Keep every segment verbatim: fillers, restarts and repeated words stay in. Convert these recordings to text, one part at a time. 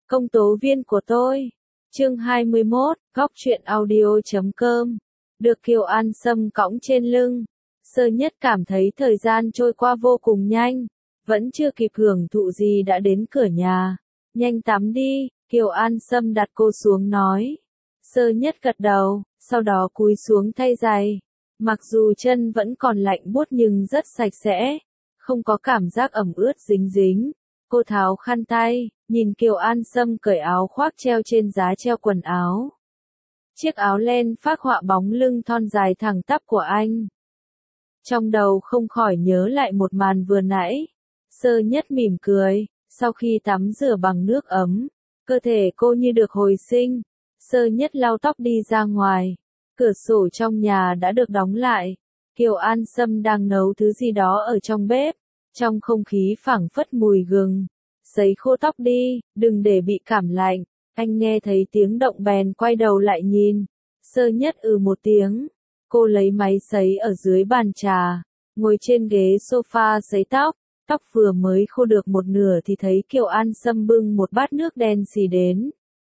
Công tố viên của tôi. Chương hai mươi mốt, góc truyện audio chấm com. Được Kiều An Sâm cõng trên lưng, Sơ Nhất cảm thấy thời gian trôi qua vô cùng nhanh, vẫn chưa kịp hưởng thụ gì đã đến cửa nhà. Nhanh tắm đi, Kiều An Sâm đặt cô xuống nói. Sơ Nhất gật đầu, sau đó cúi xuống thay giày. Mặc dù chân vẫn còn lạnh buốt nhưng rất sạch sẽ, không có cảm giác ẩm ướt dính dính. Cô tháo khăn tay, nhìn Kiều An Sâm cởi áo khoác treo trên giá treo quần áo. Chiếc áo len phác họa bóng lưng thon dài thẳng tắp của anh. Trong đầu không khỏi nhớ lại một màn vừa nãy. Sơ Nhất mỉm cười, sau khi tắm rửa bằng nước ấm, cơ thể cô như được hồi sinh. Sơ Nhất lau tóc đi ra ngoài, cửa sổ trong nhà đã được đóng lại. Kiều An Sâm đang nấu thứ gì đó ở trong bếp, trong không khí phảng phất mùi gừng. Sấy khô tóc đi, đừng để bị cảm lạnh. Anh nghe thấy tiếng động bèn quay đầu lại nhìn. Sơ Nhất ừ một tiếng. Cô lấy máy sấy ở dưới bàn trà, ngồi trên ghế sofa sấy tóc. Tóc vừa mới khô được một nửa thì thấy Kiều An Sâm bưng một bát nước đen xì đến.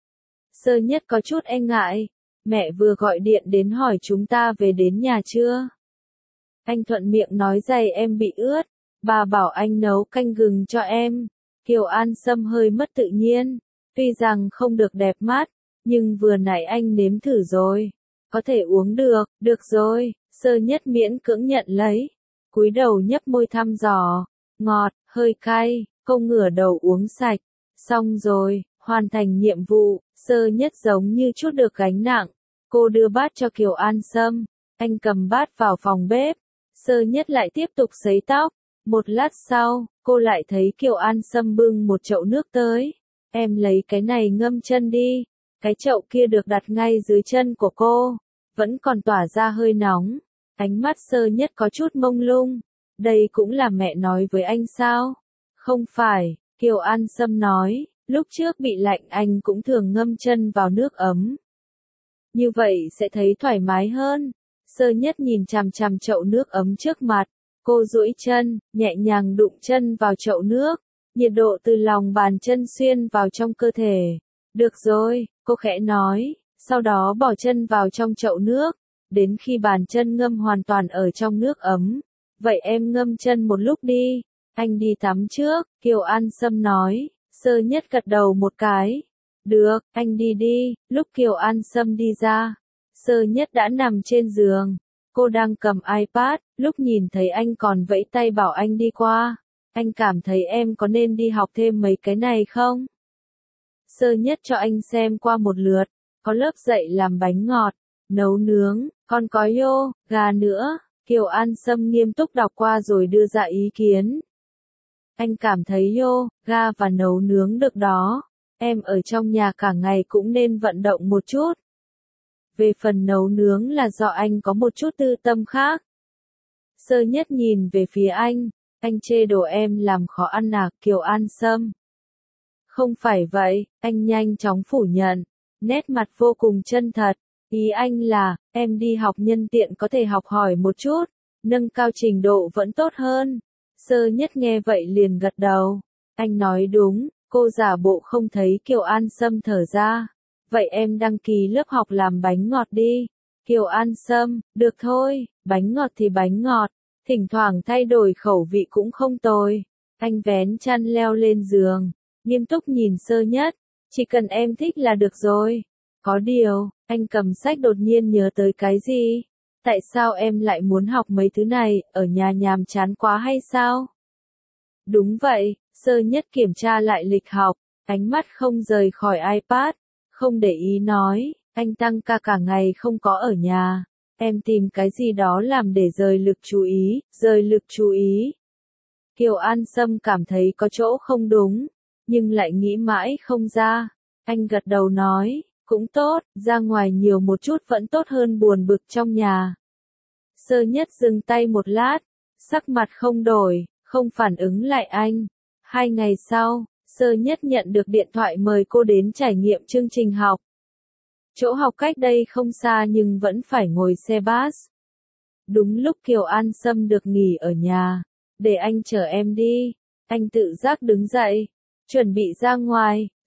Sơ Nhất có chút e ngại. Mẹ vừa gọi điện đến hỏi chúng ta về đến nhà chưa? Anh thuận miệng nói giày em bị ướt. Bà bảo anh nấu canh gừng cho em. Kiều An Sâm hơi mất tự nhiên. Tuy rằng không được đẹp mắt, nhưng vừa nãy anh nếm thử rồi. Có thể uống được, được rồi. Sơ Nhất miễn cưỡng nhận lấy. Cúi đầu nhấp môi thăm dò. Ngọt, hơi cay, cô ngửa đầu uống sạch. Xong rồi, hoàn thành nhiệm vụ. Sơ Nhất giống như chút được gánh nặng. Cô đưa bát cho Kiều An Sâm. Anh cầm bát vào phòng bếp. Sơ Nhất lại tiếp tục sấy tóc. Một lát sau, cô lại thấy Kiều An Sâm bưng một chậu nước tới. Em lấy cái này ngâm chân đi. Cái chậu kia được đặt ngay dưới chân của cô, vẫn còn tỏa ra hơi nóng. Ánh mắt Sơ Nhất có chút mông lung. Đây cũng là mẹ nói với anh sao? Không phải, Kiều An Sâm nói, lúc trước bị lạnh anh cũng thường ngâm chân vào nước ấm. Như vậy sẽ thấy thoải mái hơn. Sơ Nhất nhìn chằm chằm chậu nước ấm trước mặt. Cô duỗi chân, nhẹ nhàng đụng chân vào chậu nước. Nhiệt độ từ lòng bàn chân xuyên vào trong cơ thể. Được rồi, cô khẽ nói, sau đó bỏ chân vào trong chậu nước. Đến khi bàn chân ngâm hoàn toàn ở trong nước ấm. Vậy em ngâm chân một lúc đi. Anh đi tắm trước, Kiều An Sâm nói. Sơ Nhất gật đầu một cái. Được, anh đi đi. Lúc Kiều An Sâm đi ra, Sơ Nhất đã nằm trên giường. Cô đang cầm iPad, lúc nhìn thấy anh còn vẫy tay bảo anh đi qua. Anh cảm thấy em có nên đi học thêm mấy cái này không? Sơ Nhất cho anh xem qua một lượt, có lớp dạy làm bánh ngọt, nấu nướng, còn có yoga nữa. Kiều An Sâm nghiêm túc đọc qua rồi đưa ra ý kiến. Anh cảm thấy yoga và nấu nướng được đó. Em ở trong nhà cả ngày cũng nên vận động một chút. Về phần nấu nướng là do anh có một chút tư tâm khác. Sơ Nhất nhìn về phía anh. Anh chê đồ em làm khó ăn à, Kiều An Sâm? Không phải vậy, anh nhanh chóng phủ nhận. Nét mặt vô cùng chân thật. Ý anh là, em đi học nhân tiện có thể học hỏi một chút, nâng cao trình độ vẫn tốt hơn. Sơ Nhất nghe vậy liền gật đầu. Anh nói đúng, cô giả bộ không thấy Kiều An Sâm thở ra. Vậy em đăng ký lớp học làm bánh ngọt đi. Kiều An Sâm, được thôi, bánh ngọt thì bánh ngọt, thỉnh thoảng thay đổi khẩu vị cũng không tồi. Anh vén chăn leo lên giường, nghiêm túc nhìn Sơ Nhất. Chỉ cần em thích là được rồi. Có điều, anh cầm sách đột nhiên nhớ tới cái gì? Tại sao em lại muốn học mấy thứ này, ở nhà nhàm chán quá hay sao? Đúng vậy, Sơ Nhất kiểm tra lại lịch học, ánh mắt không rời khỏi iPad, không để ý nói, anh tăng ca cả ngày không có ở nhà. Em tìm cái gì đó làm để rời lực chú ý, rời lực chú ý. Kiều An Sâm cảm thấy có chỗ không đúng, nhưng lại nghĩ mãi không ra. Anh gật đầu nói, cũng tốt, ra ngoài nhiều một chút vẫn tốt hơn buồn bực trong nhà. Sơ Nhất dừng tay một lát, sắc mặt không đổi, không phản ứng lại anh. Hai ngày sau, Sơ Nhất nhận được điện thoại mời cô đến trải nghiệm chương trình học. Chỗ học cách đây không xa nhưng vẫn phải ngồi xe bus. Đúng lúc Kiều An Sâm được nghỉ ở nhà. Để anh chở em đi. Anh tự giác đứng dậy, chuẩn bị ra ngoài.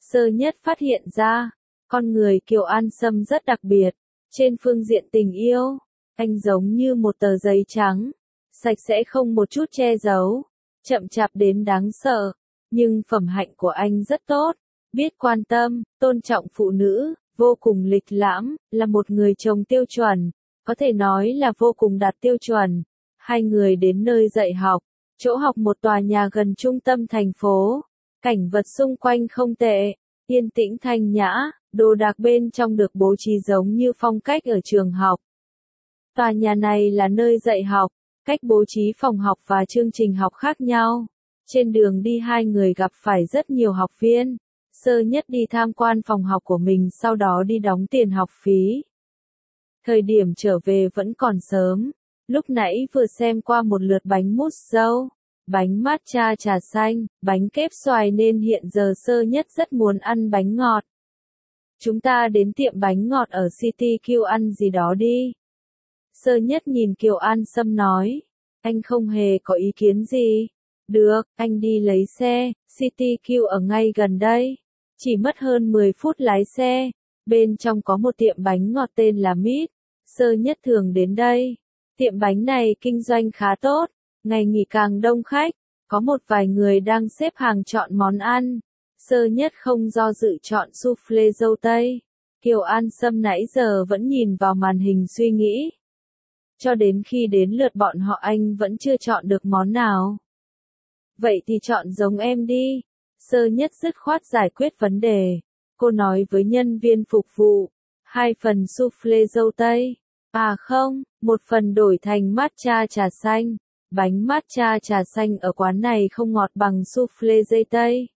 Sơ nhất phát hiện ra, con người Kiều An Sâm rất đặc biệt, trên phương diện tình yêu, anh giống như một tờ giấy trắng, sạch sẽ không một chút che giấu, chậm chạp đến đáng sợ, nhưng phẩm hạnh của anh rất tốt, biết quan tâm, tôn trọng phụ nữ, vô cùng lịch lãm, là một người chồng tiêu chuẩn, có thể nói là vô cùng đạt tiêu chuẩn. Hai người đến nơi dạy học, chỗ học một tòa nhà gần trung tâm thành phố, cảnh vật xung quanh không tệ, yên tĩnh thanh nhã, đồ đạc bên trong được bố trí giống như phong cách ở trường học. Tòa nhà này là nơi dạy học, cách bố trí phòng học và chương trình học khác nhau. Trên đường đi hai người gặp phải rất nhiều học viên. Sơ nhất đi tham quan phòng học của mình, sau đó đi đóng tiền học phí. Thời điểm trở về vẫn còn sớm, lúc nãy vừa xem qua một lượt bánh mousse dâu, bánh matcha trà xanh, bánh kép xoài nên hiện giờ Sơ nhất rất muốn ăn bánh ngọt. Chúng ta đến tiệm bánh ngọt ở City Q ăn gì đó đi. Sơ nhất nhìn Kiều An Sâm nói, anh không hề có ý kiến gì. Được, anh đi lấy xe, City Q ở ngay gần đây. Chỉ mất hơn mười phút lái xe, bên trong có một tiệm bánh ngọt tên là Mít. Sơ nhất thường đến đây. Tiệm bánh này kinh doanh khá tốt, ngày nghỉ càng đông khách, có một vài người đang xếp hàng chọn món ăn. Sơ nhất không do dự chọn soufflé dâu tây. Kiều An Sâm nãy giờ vẫn nhìn vào màn hình suy nghĩ. Cho đến khi đến lượt bọn họ anh vẫn chưa chọn được món nào. Vậy thì chọn giống em đi. Sơ nhất dứt khoát giải quyết vấn đề. Cô nói với nhân viên phục vụ, hai phần soufflé dâu tây. À không, một phần đổi thành matcha trà xanh. Bánh matcha trà xanh ở quán này không ngọt bằng soufflé dây tây.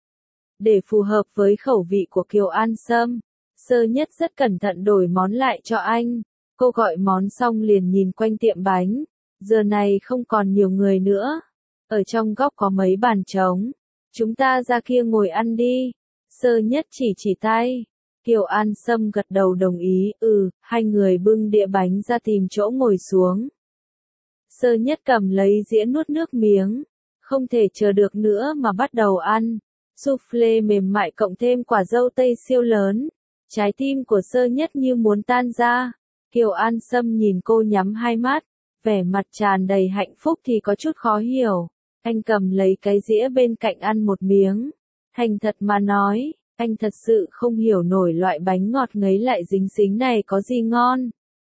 Để phù hợp với khẩu vị của Kiều An Sâm, Sơ nhất rất cẩn thận đổi món lại cho anh. Cô gọi món xong liền nhìn quanh tiệm bánh. Giờ này không còn nhiều người nữa. Ở trong góc có mấy bàn trống. Chúng ta ra kia ngồi ăn đi. Sơ nhất chỉ chỉ tay. Kiều An Sâm gật đầu đồng ý. Ừ, hai người bưng đĩa bánh ra tìm chỗ ngồi xuống. Sơ nhất cầm lấy dĩa nuốt nước miếng. Không thể chờ được nữa mà bắt đầu ăn. Soufflé mềm mại cộng thêm quả dâu tây siêu lớn. Trái tim của Sơ nhất như muốn tan ra. Kiều An Sâm nhìn cô nhắm hai mắt. Vẻ mặt tràn đầy hạnh phúc thì có chút khó hiểu. Anh cầm lấy cái dĩa bên cạnh ăn một miếng. Thành thật mà nói, anh thật sự không hiểu nổi loại bánh ngọt ngấy lại dính xính này có gì ngon.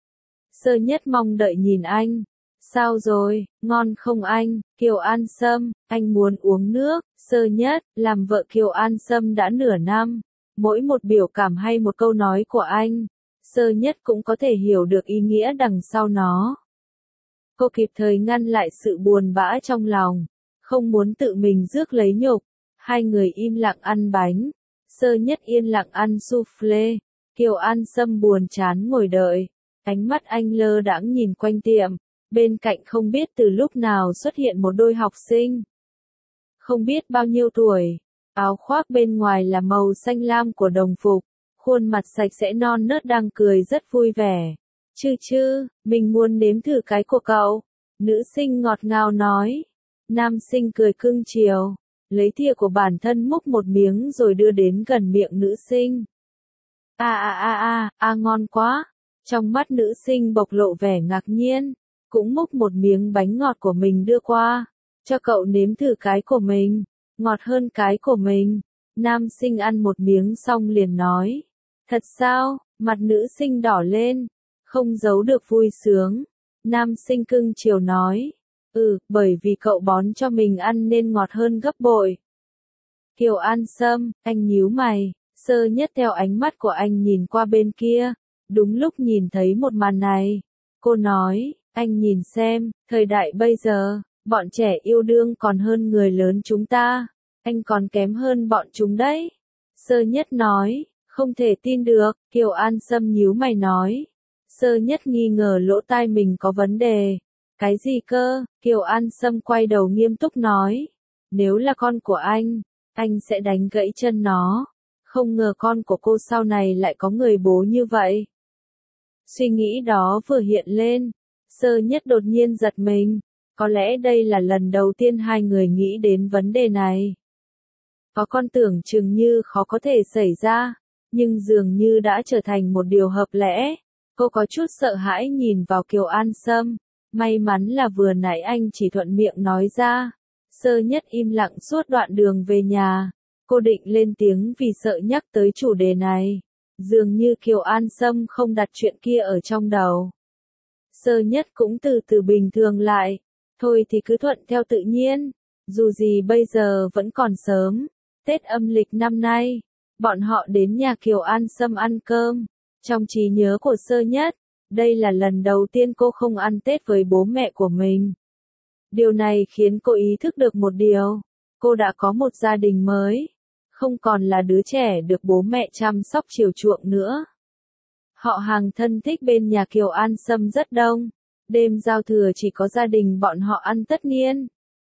Sơ nhất mong đợi nhìn anh. Sao rồi, ngon không anh? Kiều An Sâm, anh muốn uống nước. Sơ nhất, làm vợ Kiều An Sâm đã nửa năm. Mỗi một biểu cảm hay một câu nói của anh, Sơ nhất cũng có thể hiểu được ý nghĩa đằng sau nó. Cô kịp thời ngăn lại sự buồn bã trong lòng, không muốn tự mình rước lấy nhục. Hai người im lặng ăn bánh. Sơ nhất yên lặng ăn soufflé. Kiều An Sâm buồn chán ngồi đợi. Ánh mắt anh lơ đãng nhìn quanh tiệm. Bên cạnh không biết từ lúc nào xuất hiện một đôi học sinh. Không biết bao nhiêu tuổi. Áo khoác bên ngoài là màu xanh lam của đồng phục. Khuôn mặt sạch sẽ non nớt đang cười rất vui vẻ. Chư chư, mình muốn nếm thử cái của cậu. Nữ sinh ngọt ngào nói. Nam sinh cười cưng chiều. Lấy thìa của bản thân múc một miếng rồi đưa đến gần miệng nữ sinh. A a a a, a ngon quá. Trong mắt nữ sinh bộc lộ vẻ ngạc nhiên. Cũng múc một miếng bánh ngọt của mình đưa qua. Cho cậu nếm thử cái của mình. Ngọt hơn cái của mình. Nam sinh ăn một miếng xong liền nói. Thật sao? Mặt nữ sinh đỏ lên. Không giấu được vui sướng. Nam sinh cưng chiều nói. Ừ, bởi vì cậu bón cho mình ăn nên ngọt hơn gấp bội. Kiều An Sâm, anh nhíu mày. Sơ nhất theo ánh mắt của anh nhìn qua bên kia. Đúng lúc nhìn thấy một màn này. Cô nói, anh nhìn xem, thời đại bây giờ, bọn trẻ yêu đương còn hơn người lớn chúng ta. Anh còn kém hơn bọn chúng đấy. Sơ nhất nói, không thể tin được. Kiều An Sâm nhíu mày nói. Sơ nhất nghi ngờ lỗ tai mình có vấn đề. Cái gì cơ? Kiều An Sâm quay đầu nghiêm túc nói. Nếu là con của anh, anh sẽ đánh gãy chân nó. Không ngờ con của cô sau này lại có người bố như vậy. Suy nghĩ đó vừa hiện lên. Sơ nhất đột nhiên giật mình. Có lẽ đây là lần đầu tiên hai người nghĩ đến vấn đề này. Có con tưởng chừng như khó có thể xảy ra, nhưng dường như đã trở thành một điều hợp lẽ. Cô có chút sợ hãi nhìn vào Kiều An Sâm, may mắn là vừa nãy anh chỉ thuận miệng nói ra. Sơ Nhất im lặng suốt đoạn đường về nhà, cô định lên tiếng vì sợ nhắc tới chủ đề này. Dường như Kiều An Sâm không đặt chuyện kia ở trong đầu. Sơ Nhất cũng từ từ bình thường lại, thôi thì cứ thuận theo tự nhiên, dù gì bây giờ vẫn còn sớm. Tết âm lịch năm nay, bọn họ đến nhà Kiều An Sâm ăn cơm. Trong trí nhớ của Sơ Nhất, đây là lần đầu tiên cô không ăn Tết với bố mẹ của mình. Điều này khiến cô ý thức được một điều, cô đã có một gia đình mới, không còn là đứa trẻ được bố mẹ chăm sóc chiều chuộng nữa. Họ hàng thân thích bên nhà Kiều An Sâm rất đông, đêm giao thừa chỉ có gia đình bọn họ ăn tất niên.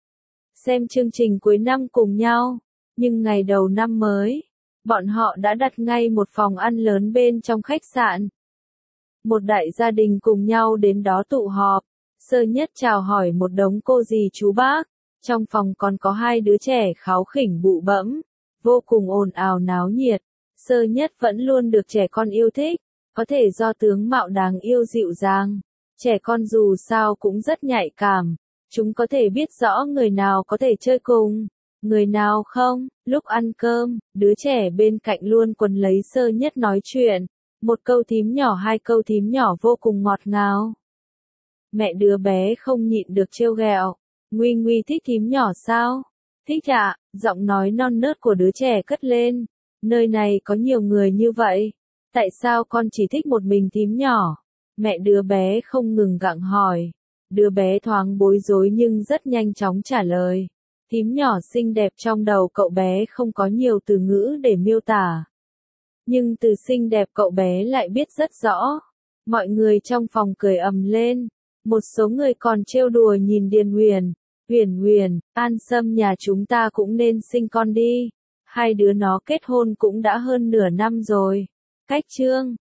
Xem chương trình cuối năm cùng nhau, nhưng ngày đầu năm mới, bọn họ đã đặt ngay một phòng ăn lớn bên trong khách sạn. Một đại gia đình cùng nhau đến đó tụ họp, Sơ Nhất chào hỏi một đống cô dì chú bác, trong phòng còn có hai đứa trẻ kháu khỉnh bụ bẫm, vô cùng ồn ào náo nhiệt. Sơ Nhất vẫn luôn được trẻ con yêu thích, có thể do tướng mạo đáng yêu dịu dàng. Trẻ con dù sao cũng rất nhạy cảm, chúng có thể biết rõ người nào có thể chơi cùng, người nào không. Lúc ăn cơm, đứa trẻ bên cạnh luôn quấn lấy Sơ Nhất nói chuyện, một câu thím nhỏ hai câu thím nhỏ vô cùng ngọt ngào. Mẹ đứa bé không nhịn được trêu ghẹo, Nguy Nguy thích thím nhỏ sao? Thích ạ, giọng nói non nớt của đứa trẻ cất lên, nơi này có nhiều người như vậy, tại sao con chỉ thích một mình thím nhỏ? Mẹ đứa bé không ngừng gặng hỏi, đứa bé thoáng bối rối nhưng rất nhanh chóng trả lời. Thím nhỏ xinh đẹp, trong đầu cậu bé không có nhiều từ ngữ để miêu tả. Nhưng từ xinh đẹp cậu bé lại biết rất rõ. Mọi người trong phòng cười ầm lên. Một số người còn trêu đùa nhìn Điền Huyền. Huyền Huyền, An Sâm nhà chúng ta cũng nên sinh con đi. Hai đứa nó kết hôn cũng đã hơn nửa năm rồi. Cách chương